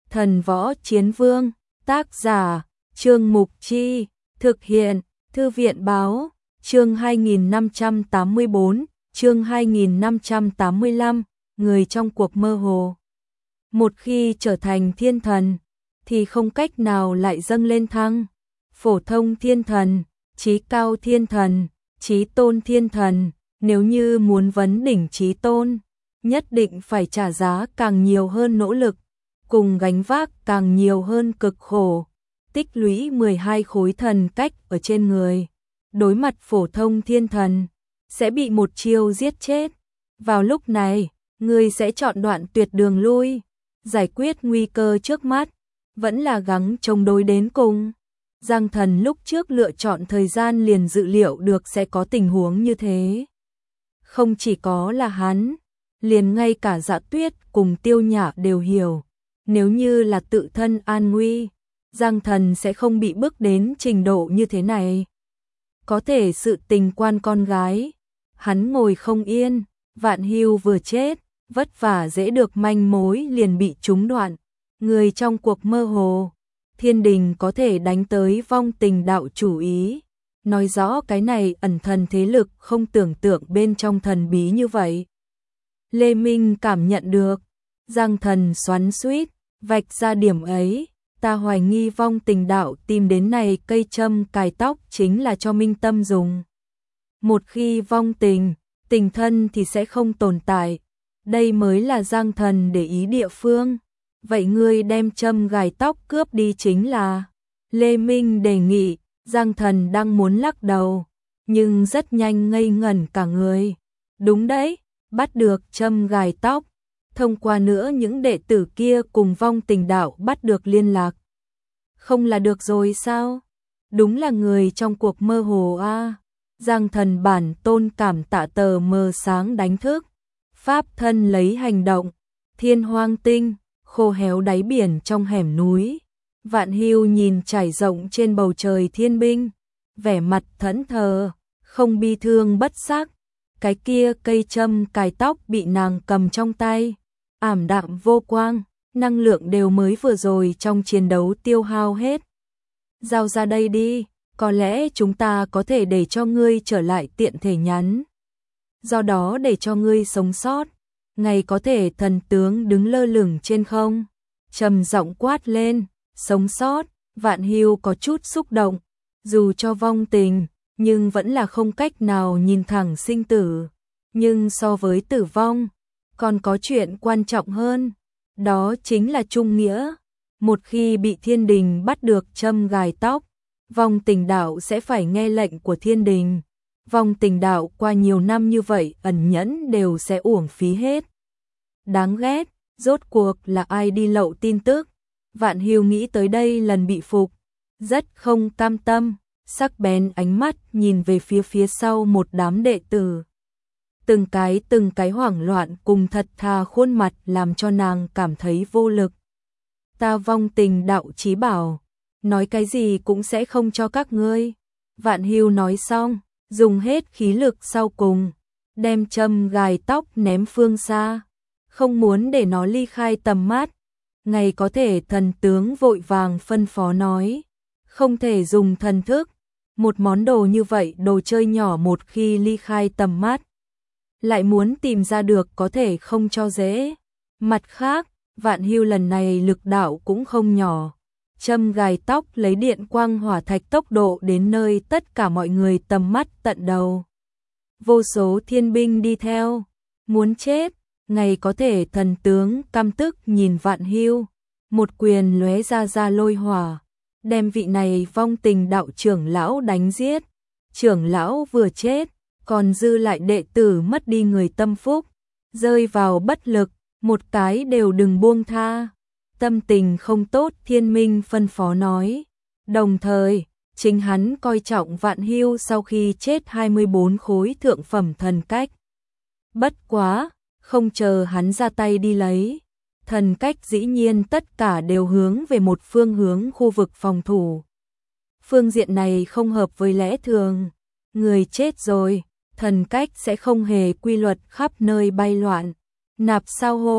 Thần Võ Chiến Vương, tác giả, Trương Mục Chi, thực hiện, Thư viện Báo, chương 2584, chương 2585, người trong cuộc mơ hồ. Một khi trở thành thiên thần, thì không cách nào lại dâng lên thăng. Phổ thông thiên thần, chí cao thiên thần, chí tôn thiên thần, nếu như muốn vấn đỉnh chí tôn, nhất định phải trả giá càng nhiều hơn nỗ lực, cùng gánh vác càng nhiều hơn cực khổ, tích lũy 12 khối thần cách ở trên người. Đối mặt phổ thông thiên thần, sẽ bị một chiêu giết chết. Vào lúc này, người sẽ chọn đoạn tuyệt đường lui, giải quyết nguy cơ trước mắt, vẫn là gắng chống đối đến cùng. Giang Thần lúc trước lựa chọn thời gian liền dự liệu được sẽ có tình huống như thế. Không chỉ có là hắn, liền ngay cả Dạ Tuyết cùng Tiêu Nhã đều hiểu, nếu như là tự thân an nguy, Giang Thần sẽ không bị bức đến trình độ như thế này. Có thể sự tình quan con gái, hắn ngồi không yên, Vạn Hưu vừa chết, vất vả dễ được manh mối liền bị trúng đoạn, người trong cuộc mơ hồ. Thiên đình có thể đánh tới vong tình đạo chủ ý, nói rõ cái này ẩn thần thế lực không tưởng tượng bên trong thần bí như vậy. Lê Minh cảm nhận được, Giang Thần xoắn xuýt, vạch ra điểm ấy, ta hoài nghi vong tình đạo tìm đến này cây châm cài tóc chính là cho Minh Tâm dùng. Một khi vong tình, tình thân thì sẽ không tồn tại, đây mới là Giang Thần để ý địa phương. Vậy ngươi đem châm gài tóc cướp đi chính là. Lê Minh đề nghị, Giang Thần đang muốn lắc đầu, nhưng rất nhanh ngây ngẩn cả người. Đúng đấy, bắt được châm gài tóc, thông qua nữa những đệ tử kia cùng vong tình đạo bắt được liên lạc. Không là được rồi sao? Đúng là người trong cuộc mơ hồ a. Giang Thần bản tôn cảm tạ tờ mờ sáng đánh thức. Pháp thân lấy hành động, thiên hoang tinh, khô héo đáy biển trong hẻm núi. Vạn Hưu nhìn trải rộng trên bầu trời thiên binh, vẻ mặt thẫn thờ, không bi thương bất sắc. Cái kia cây châm cài tóc bị nàng cầm trong tay, ảm đạm vô quang, năng lượng đều mới vừa rồi trong chiến đấu tiêu hao hết. Giao ra đây đi, có lẽ chúng ta có thể để cho ngươi trở lại tiện thể nhắn. Do đó để cho ngươi sống sót, ngày có thể thần tướng đứng lơ lửng trên không, trầm giọng quát lên, sống sót. Vạn Hưu có chút xúc động, dù cho vong tình, nhưng vẫn là không cách nào nhìn thẳng sinh tử. Nhưng so với tử vong, còn có chuyện quan trọng hơn, đó chính là trung nghĩa. Một khi bị thiên đình bắt được châm gài tóc, vong tình đạo sẽ phải nghe lệnh của thiên đình. Vong tình đạo qua nhiều năm như vậy ẩn nhẫn đều sẽ uổng phí hết. Đáng ghét, rốt cuộc là ai đi lậu tin tức? Vạn Hưu nghĩ tới đây lần bị phục, rất không cam tâm, sắc bén ánh mắt nhìn về phía sau một đám đệ tử. Từng cái hoảng loạn cùng thật thà khuôn mặt làm cho nàng cảm thấy vô lực. Ta vong tình đạo chí bảo, nói cái gì cũng sẽ không cho các ngươi. Vạn Hưu nói xong, dùng hết khí lực sau cùng, đem châm gài tóc ném phương xa, không muốn để nó ly khai tầm mắt. Ngày có thể thần tướng vội vàng phân phó nói, không thể dùng thần thức, một món đồ như vậy đồ chơi nhỏ một khi ly khai tầm mắt, lại muốn tìm ra được có thể không cho dễ. Mặt khác, Vạn Hưu lần này lực đạo cũng không nhỏ, châm gài tóc lấy điện quang hỏa thạch tốc độ đến nơi tất cả mọi người tầm mắt tận đầu. Vô số thiên binh đi theo, muốn chết. Ngày có thể thần tướng căm tức nhìn Vạn Hưu, một quyền lóe ra lôi hỏa, đem vị này vong tình đạo trưởng lão đánh giết. Trưởng lão vừa chết, còn dư lại đệ tử mất đi người tâm phúc, rơi vào bất lực, một cái đều đừng buông tha. Tâm tình không tốt Thiên Minh phân phó nói, đồng thời chính hắn coi trọng Vạn Hưu sau khi chết 24 khối thượng phẩm thần cách. Bất quá, không chờ hắn ra tay đi lấy, thần cách dĩ nhiên tất cả đều hướng về một phương hướng khu vực phòng thủ. Phương diện này không hợp với lẽ thường, người chết rồi, thần cách sẽ không hề quy luật khắp nơi bay loạn. Nạp sao hộp,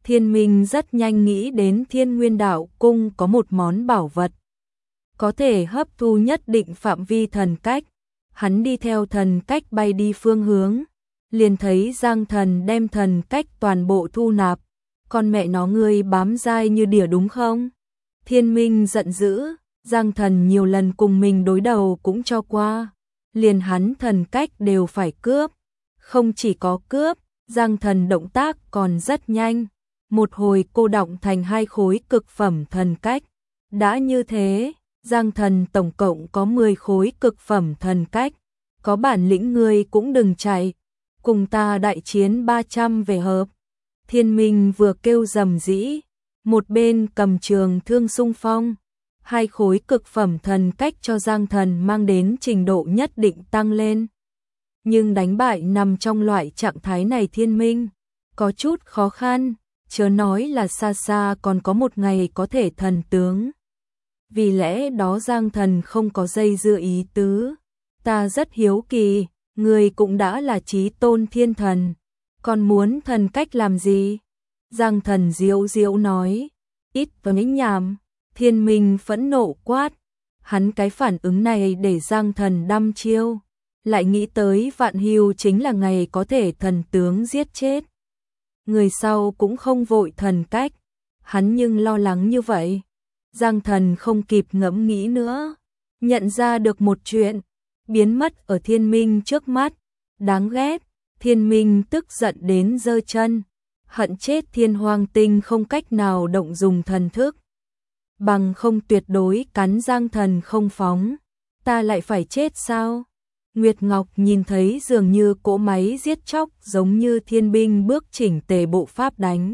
Thiên Minh rất nhanh nghĩ đến Thiên Nguyên Đạo Cung có một món bảo vật, có thể hấp thu nhất định phạm vi thần cách. Hắn đi theo thần cách bay đi phương hướng, liền thấy Giang Thần đem thần cách toàn bộ thu nạp. Con mẹ nó ngươi bám dai như đỉa đúng không? Thiên Minh giận dữ, Giang Thần nhiều lần cùng mình đối đầu cũng cho qua, liền hắn thần cách đều phải cướp. Không chỉ có cướp, Giang Thần động tác còn rất nhanh, một hồi cô đọng thành 2 khối cực phẩm thần cách. Đã như thế, Giang Thần tổng cộng có 10 khối cực phẩm thần cách, có bản lĩnh ngươi cũng đừng chạy, cùng ta đại chiến 300 về hợp. Thiên Minh vừa kêu rầm rĩ, một bên cầm trường thương xung phong. 2 khối cực phẩm thần cách cho Giang Thần mang đến trình độ nhất định tăng lên. Nhưng đánh bại nằm trong loại trạng thái này Thiên Minh có chút khó khăn, chớ nói là xa xa còn có một ngày có thể thần tướng. Vì lẽ đó Giang Thần không có dây dưa ý tứ. Ta rất hiếu kỳ, người cũng đã là chí tôn thiên thần, còn muốn thần cách làm gì? Giang Thần diễu diễu nói, ít nói nhảm. Thiên Minh phẫn nộ quát, hắn cái phản ứng này để Giang Thần đăm chiêu, lại nghĩ tới Vạn Hưu chính là ngày có thể thần tướng giết chết. Người sau cũng không vội thần cách, hắn nhưng lo lắng như vậy. Giang Thần không kịp ngẫm nghĩ nữa, nhận ra được một chuyện, biến mất ở Thiên Minh trước mắt. Đáng ghét, Thiên Minh tức giận đến giơ chân, hận chết Thiên Hoang Tinh không cách nào động dùng thần thức. Bằng không tuyệt đối cắn Giang Thần không phóng, ta lại phải chết sao? Nguyệt Ngọc nhìn thấy dường như cỗ máy giết chóc giống như thiên binh bước chỉnh tề bộ pháp đánh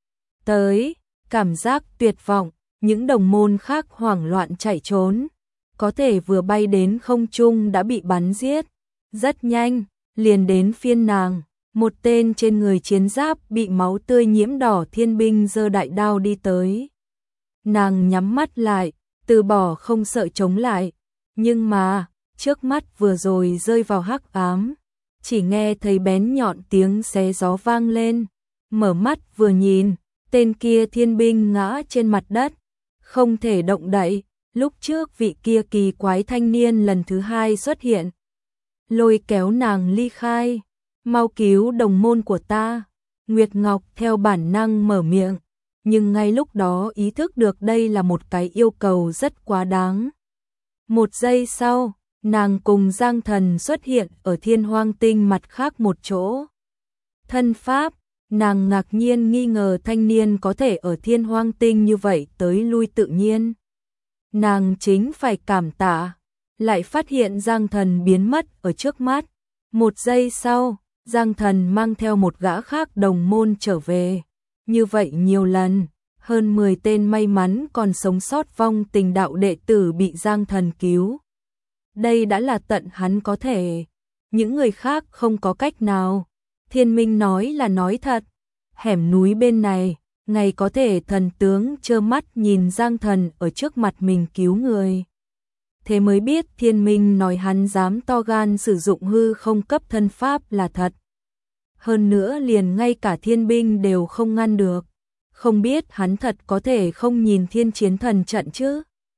tới, cảm giác tuyệt vọng, những đồng môn khác hoảng loạn chạy trốn, có thể vừa bay đến không trung đã bị bắn giết. Rất nhanh, liền đến phiên nàng, một tên trên người chiến giáp bị máu tươi nhiễm đỏ thiên binh giơ đại đao đi tới. Nàng nhắm mắt lại, từ bỏ không sợ chống lại, nhưng mà, trước mắt vừa rồi rơi vào hắc ám, chỉ nghe thấy bén nhọn tiếng xé gió vang lên, mở mắt vừa nhìn, tên kia thiên binh ngã trên mặt đất, không thể động đậy. Lúc trước vị kia kỳ quái thanh niên lần thứ 2 xuất hiện, lôi kéo nàng ly khai, mau cứu đồng môn của ta. Nguyệt Ngọc theo bản năng mở miệng, nhưng ngay lúc đó ý thức được đây là một cái yêu cầu rất quá đáng. Một giây sau, nàng cùng Giang Thần xuất hiện ở Thiên Hoang Tinh mặt khác một chỗ. Thân pháp, nàng ngạc nhiên nghi ngờ thanh niên có thể ở Thiên Hoang Tinh như vậy tới lui tự nhiên. Nàng chính phải cảm tạ, lại phát hiện Giang Thần biến mất ở trước mắt. Một giây sau, Giang Thần mang theo một gã khác đồng môn trở về. Như vậy nhiều lần, hơn 10 tên may mắn còn sống sót vong tình đạo đệ tử bị Giang Thần cứu. Đây đã là tận hắn có thể, những người khác không có cách nào. Thiên Minh nói là nói thật, hẻm núi bên này, ngày có thể thần tướng trơ mắt nhìn Giang Thần ở trước mặt mình cứu người. Thế mới biết Thiên Minh nói hắn dám to gan sử dụng hư không cấp thân pháp là thật. Hơn nữa liền ngay cả thiên binh đều không ngăn được. Không biết hắn thật có thể không nhìn thiên chiến thần trận chứ?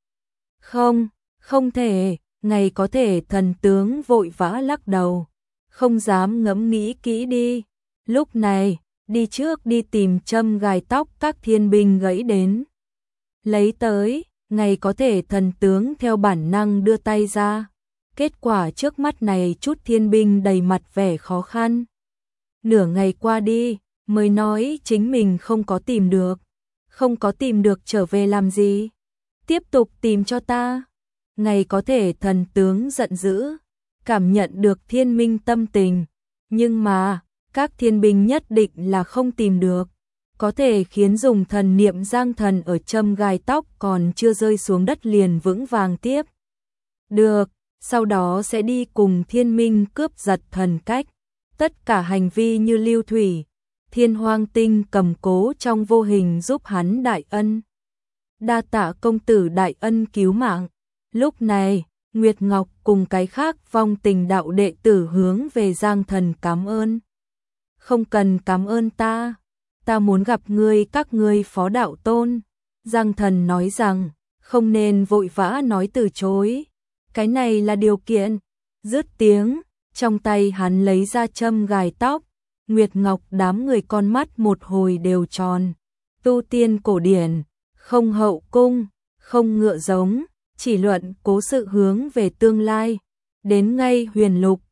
Không, không thể, ngày có thể thần tướng vội vã lắc đầu. Không dám ngẫm nghĩ kỹ đi. Lúc này, đi trước đi tìm châm gài tóc các thiên binh gãy đến. Lấy tới, ngày có thể thần tướng theo bản năng đưa tay ra. Kết quả trước mắt này chút thiên binh đầy mặt vẻ khó khăn. Nửa ngày qua đi, mới nói chính mình không có tìm được. Không có tìm được trở về làm gì? Tiếp tục tìm cho ta. Ngày có thể thần tướng giận dữ, cảm nhận được thiên minh tâm tình. Nhưng mà, các thiên binh nhất định là không tìm được. Có thể khiến dùng thần niệm Giang Thần ở châm gai tóc còn chưa rơi xuống đất liền vững vàng tiếp. Được, sau đó sẽ đi cùng thiên minh cướp giật thần cách. Tất cả hành vi như lưu thủy, Thiên Hoang Tinh cầm cố trong vô hình giúp hắn đại ân. Đa tạ công tử đại ân cứu mạng. Lúc này, Nguyệt Ngọc cùng cái khác vong tình đạo đệ tử hướng về Giang Thần cảm ơn. Không cần cảm ơn ta. ta muốn gặp ngươi các ngươi Phó đạo tôn. Giang Thần nói rằng, không nên vội vã nói từ chối. Cái này là điều kiện. Dứt tiếng, trong tay hắn lấy ra châm gài tóc. Nguyệt Ngọc đám người con mắt một hồi đều tròn. Tu tiên cổ điển, không hậu cung, không ngựa giống, chỉ luận cố sự hướng về tương lai. Đến ngay Huyền Lục,